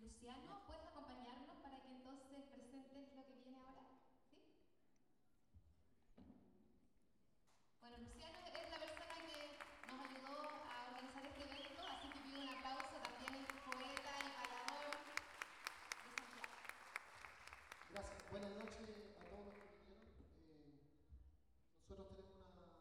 Luciano, ¿puedes acompañarnos para que entonces presentes lo que viene ahora? ¿Sí? Bueno, Luciano es la persona que nos ayudó a organizar este evento, así que pido un aplauso también el poeta y bailador de Santiago. Gracias. Buenas noches a todos los que vinieron. Nosotros tenemos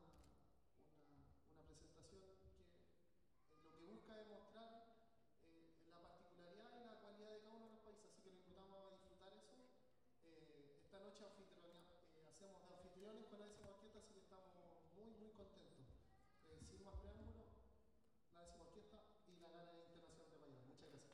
una presentación que lo que busca es mostrar la particularidad y la cualidad de cada uno de los países, así que lo invitamos a disfrutar eso. Esta noche hacemos de anfitriones con la décima orquesta, así que estamos muy contentos. Sin más preámbulos, la décima orquesta y la Gana Internacional de Miami. Muchas gracias.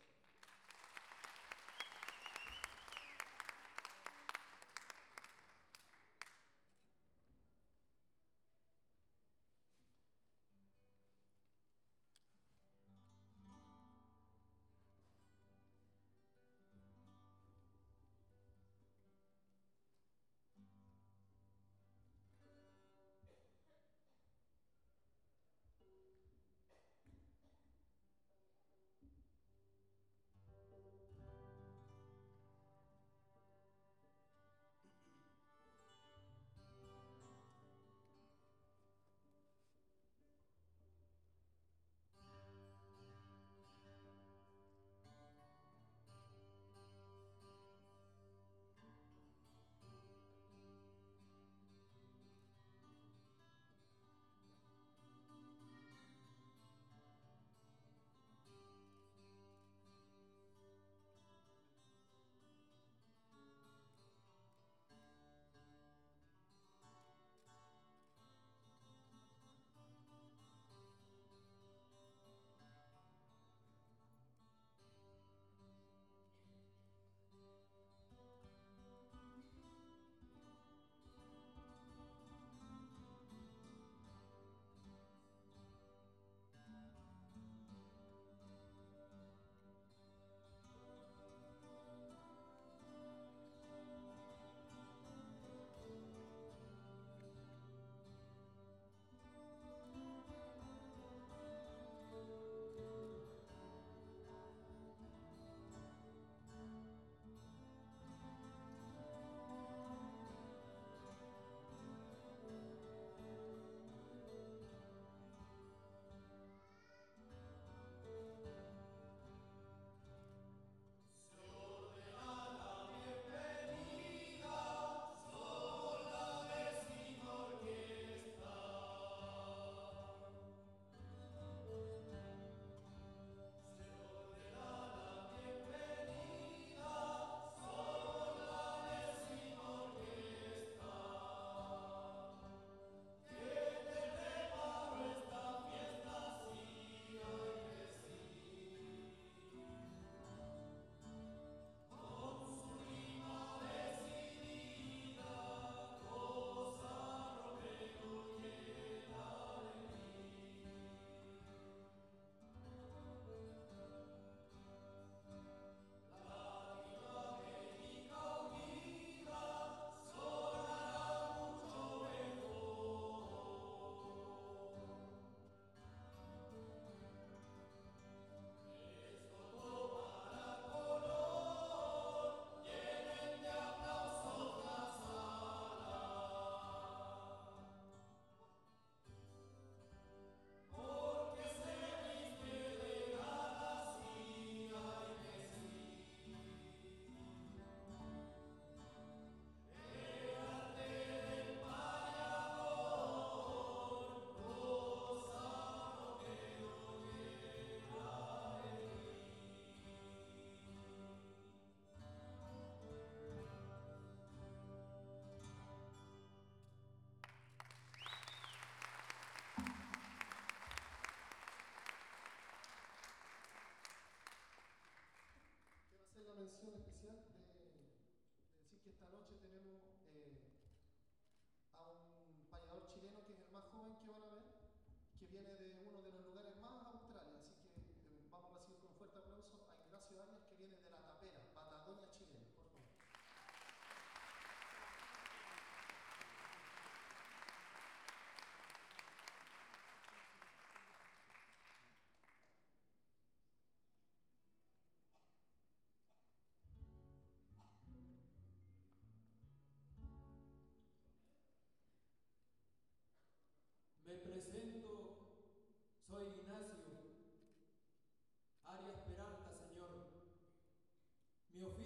Hacer la mención especial de decir que esta noche tenemos a un payador chileno que es el más joven que van a ver, que viene de uno de los lugares más australes, así que vamos a recibir con un fuerte aplauso a Ignacio Arias, que viene de La Tapera, Patagonia chilena, por favor. Mi oficio